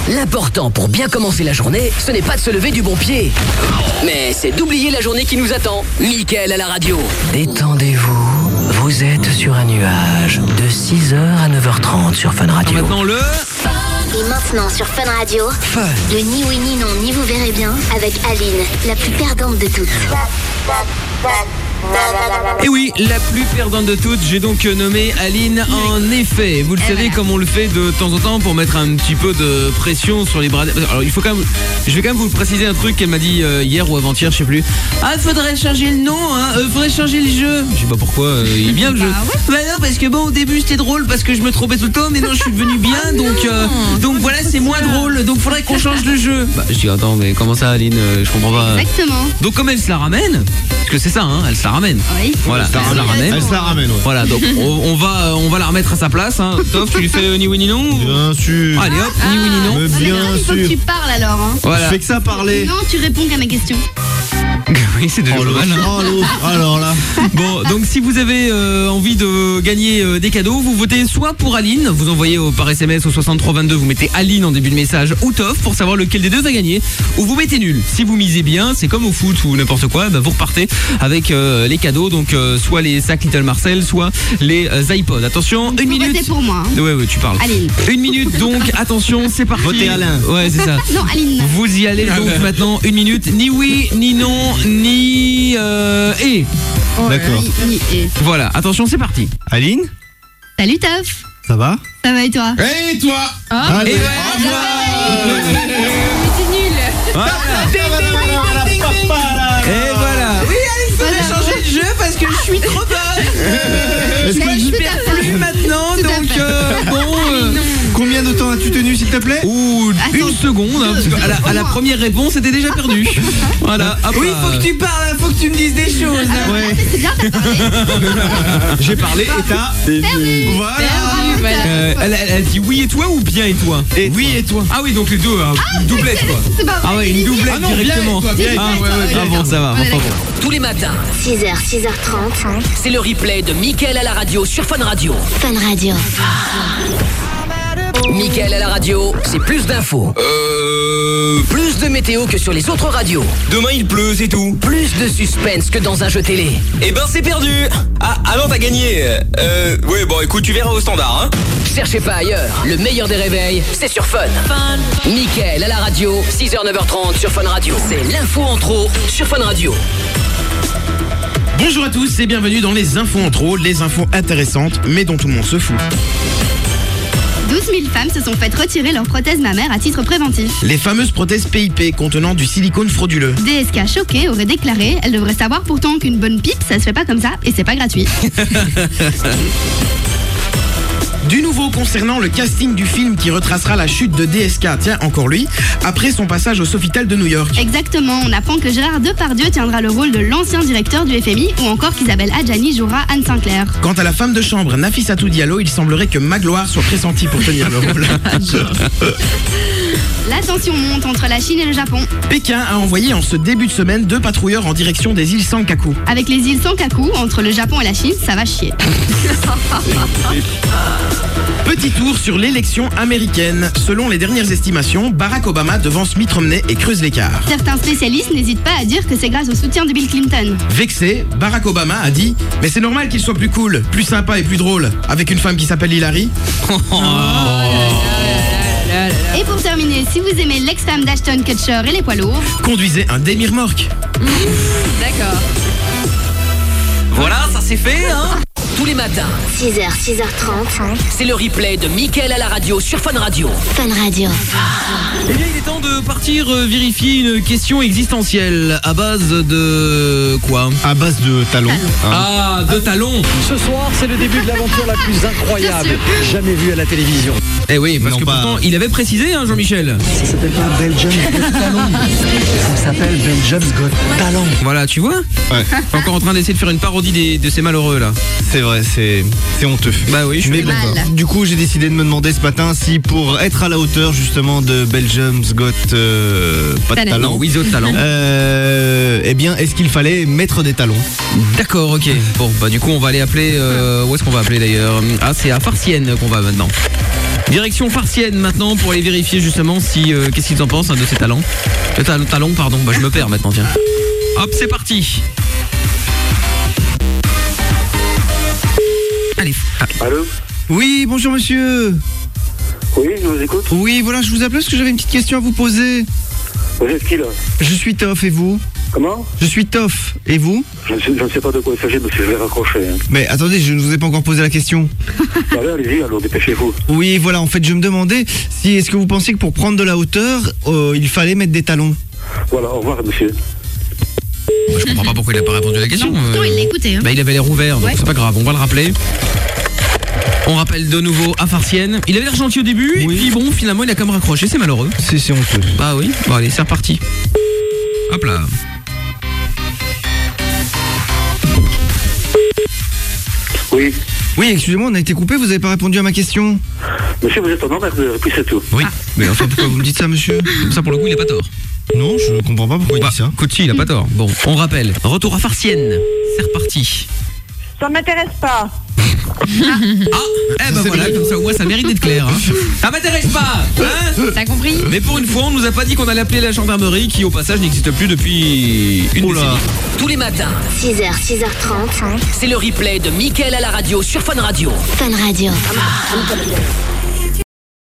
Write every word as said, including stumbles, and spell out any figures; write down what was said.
L'important pour bien commencer la journée, ce n'est pas de se lever du bon pied, mais c'est d'oublier la journée qui nous attend. Mickaël à la radio. Détendez-vous, vous êtes sur un nuage de six heures à neuf heures trente sur Fun Radio. Maintenant le... Et maintenant sur Fun Radio, Fun. le ni oui ni non ni vous verrez bien avec Aline, la plus perdante de toutes. Et oui, la plus perdante de toutes, j'ai donc nommé Aline. En effet, vous le savez, voilà, comme on le fait de temps en temps pour mettre un petit peu de pression sur les bras. Alors il faut quand même, je vais quand même vous préciser un truc qu'elle m'a dit euh, hier ou avant-hier, je sais plus. Ah, faudrait changer le nom, hein, euh, faudrait changer le jeu. Je sais pas pourquoi, euh, il est bien le jeu. Bah, ouais. Bah non, parce que bon, au début c'était drôle parce que je me trompais tout le temps, mais non, je suis devenu bien, ah donc euh, donc voilà, c'est moins drôle, donc faudrait qu'on change le jeu. Bah je dis attends, mais comment ça, Aline, euh, je comprends pas. Exactement. Donc comme elle se la ramène, parce que c'est ça, hein, elle se la ramène. Oui. Voilà, elle se la ramène. Elle se la ramène, ouais. Voilà, donc on, on va on va la remettre à sa place, hein. Toff, tu lui fais euh, ni oui ni non. Bien sûr. Allez hop, ni oui ni non. Mais Ah, mais bien grave, il faut que sûr. tu parles alors. Hein. Voilà. Je fais que ça parler. Non, tu réponds qu'à mes questions. Oui, c'est déjà Oh, pas mal. l'autre. Oh, l'autre. Alors là. Bon, donc si vous avez euh, envie de gagner euh, des cadeaux, vous votez soit pour Aline, vous envoyez euh, par S M S au soixante-trois vingt-deux, vous mettez Aline en début de message, ou Toff pour savoir lequel des deux va gagner, ou vous mettez nul. Si vous misez bien, c'est comme au foot ou n'importe quoi, bah, vous repartez avec euh, les cadeaux, donc euh, soit les sacs Little Marcel, soit les euh, iPods. Attention, Donc, une vous minute. votez pour moi. Hein. Ouais, ouais, tu parles. Aline. Une minute, donc attention, c'est parti. Votez Alain. Ouais, c'est ça. Non, Aline. Vous y allez donc maintenant, une minute, ni oui, ni non, ni euh, et. Oh, D'accord. ni- ni- et. Voilà, attention, c'est parti. Aline, Salut Toff. ça va? Ça va et toi? Et toi? Ah, Allez, Et ouais, au revoir. c'est nul. Voilà. Et voilà. Oui, Alice, faudrait Voilà. changer de jeu parce que je suis trop bonne. Est-ce Bah, que tout je- à perds fait. plus maintenant, Tout à donc fait. euh, bon. euh, Combien de temps as-tu tenu, s'il te plaît? Ouh, Attends. une seconde, hein, parce que à la, à la première réponse, c'était déjà perdu. Voilà. hop, Oui, faut euh, que tu parles, faut que tu me dises des choses. Alors, Ouais. mais c'est bien, t'as parlé. J'ai parlé et t'as. Voilà. Perdu, voilà. euh, elle, elle- elle dit oui et toi ou bien et toi? Et Oui et toi. Ah oui, donc les deux, hein, une doublette quoi. C'est pas vrai. Ah ouais, une doublette Ah non, bien et directement. toi, bien et toi. Ah ouais, ouais, bien ah et bon, toi. ça va. On est Enfin, bon. d'accord. Tous les matins, six heures, six heures trente, c'est le replay de Mickaël à la radio sur Fun Radio. Fun Radio. Mickaël à la radio, c'est plus d'infos. Euh... Plus de météo que sur les autres radios. Demain il pleut, c'est tout. Plus de suspense que dans un jeu télé. Eh ben c'est perdu. Ah, ah non, t'as gagné. Euh... Ouais, bon, écoute, tu verras au standard, hein. Cherchez pas ailleurs, le meilleur des réveils, c'est sur Fun. Fun. Mickaël à la radio, six heures neuf heures trente sur Fun Radio. C'est l'info en trop sur Fun Radio. Bonjour à tous et bienvenue dans les infos en trop, les infos intéressantes mais dont tout le monde se fout. douze mille femmes se sont faites retirer leur prothèse mammaire à titre préventif. Les fameuses prothèses P I P contenant du silicone frauduleux. D S K choquée aurait déclaré: elle devrait savoir pourtant qu'une bonne pipe ça se fait pas comme ça et c'est pas gratuit. Du nouveau concernant le casting du film qui retracera la chute de D S K, tiens encore lui, après son passage au Sofitel de New York. Exactement, on apprend que Gérard Depardieu tiendra le rôle de l'ancien directeur du F M I ou encore qu'Isabelle Adjani jouera Anne Sinclair. Quant à la femme de chambre Nafissatou Diallo, il semblerait que Magloire soit pressentie pour tenir le rôle. La tension monte entre la Chine et le Japon. Pékin a envoyé en ce début de semaine deux patrouilleurs en direction des îles Senkaku. Avec les îles Senkaku, entre le Japon et la Chine, ça va chier. Petit tour sur l'élection américaine. Selon les dernières estimations, Barack Obama devance Mitt Romney et creuse l'écart. Certains spécialistes n'hésitent pas à dire que c'est grâce au soutien de Bill Clinton. Vexé, Barack Obama a dit « Mais c'est normal qu'il soit plus cool, plus sympa et plus drôle, avec une femme qui s'appelle Hillary. Et pour terminer, si vous aimez l'ex-femme d'Ashton Kutcher et les poids lourds, » Conduisez un demi-remorque. d'accord. Voilà, ça c'est fait, hein. Tous les matins, six heures, six heures trente, c'est le replay de Mickaël à la radio sur Fun Radio. Fun Radio. Eh bien, il est temps de partir euh, vérifier une question existentielle à base de quoi? À base de talons. hein. Ah, de talons. Ce soir, c'est le début de l'aventure la plus incroyable jamais vue à la télévision. Eh oui, parce Non, que pas- pourtant, il avait précisé, hein, Jean-Michel. Ça s'appelle pas Belgium's Got Talent. Ça s'appelle Belgium's Got Talent. Voilà, tu vois. Ouais. Encore en train d'essayer de faire une parodie des- de ces malheureux là. C'est vrai, c'est c'est honteux. Bah oui, je suis Mais bon, mal. du coup, j'ai décidé de me demander ce matin si pour être à la hauteur justement de Belgium's Got euh, pas de Talent. talent, Non, Wizot talent. euh, eh bien, est-ce qu'il fallait mettre des talons? D'accord, ok. Bon, bah du coup, on va aller appeler. euh, où est-ce qu'on va appeler d'ailleurs? Ah, c'est à Farciennes qu'on va maintenant. Direction Farciennes maintenant pour aller vérifier justement si euh, qu'est-ce qu'ils en pensent hein, de ces talents. Le ta- talon, pardon. Bah je me perds maintenant, tiens. Hop, c'est parti. Allez. Ah. Allô? Oui, bonjour monsieur. Oui, je vous écoute. Oui, voilà, je vous appelle parce que j'avais une petite question à vous poser. Vous êtes qui là? Je suis Toff et vous? Comment? Je suis Toff et vous? je ne, sais, je ne sais pas de quoi il s'agit, monsieur, je vais raccrocher. Hein. Mais attendez, je ne vous ai pas encore posé la question. Allez, allez-y, alors dépêchez-vous. Oui, voilà, en fait, je me demandais si est-ce que vous pensiez que pour prendre de la hauteur, euh, il fallait mettre des talons? Voilà, au revoir, monsieur. Je comprends pas pourquoi il a pas répondu à la question. Non, pourtant, il l'a écouté. Hein. Bah il avait l'air ouvert, donc Ouais. c'est pas grave, on va le rappeler. On rappelle de nouveau à Farciennes. Il avait l'air gentil au début, Oui. et puis bon, finalement il a quand même raccroché, c'est malheureux. C'est c'est honteux. Bah oui, bon allez, c'est reparti. Hop là. Oui. Oui, excusez-moi, on a été coupé, vous avez pas répondu à ma question. Monsieur, vous êtes en emmerdeur, et puis c'est tout. Oui. Mais enfin, pourquoi vous me dites ça, monsieur? Comme ça pour le coup il a pas tort. Non, je comprends pas pourquoi il Bah, dit ça. Coach, il a pas tort. Bon, on rappelle. Retour à Farciennes. C'est reparti. Ça m'intéresse pas. Ah, eh ben voilà, comme ça au moins ça mérite d'être clair. Hein. Ça m'intéresse pas, hein? T'as compris? Mais pour une fois, on nous a pas dit qu'on allait appeler la gendarmerie, qui au passage n'existe plus depuis une Oh là. décennie. Tous les matins, six heures, six heures trente. c'est le replay de Mickaël à la radio sur Fun Radio. Fun Radio.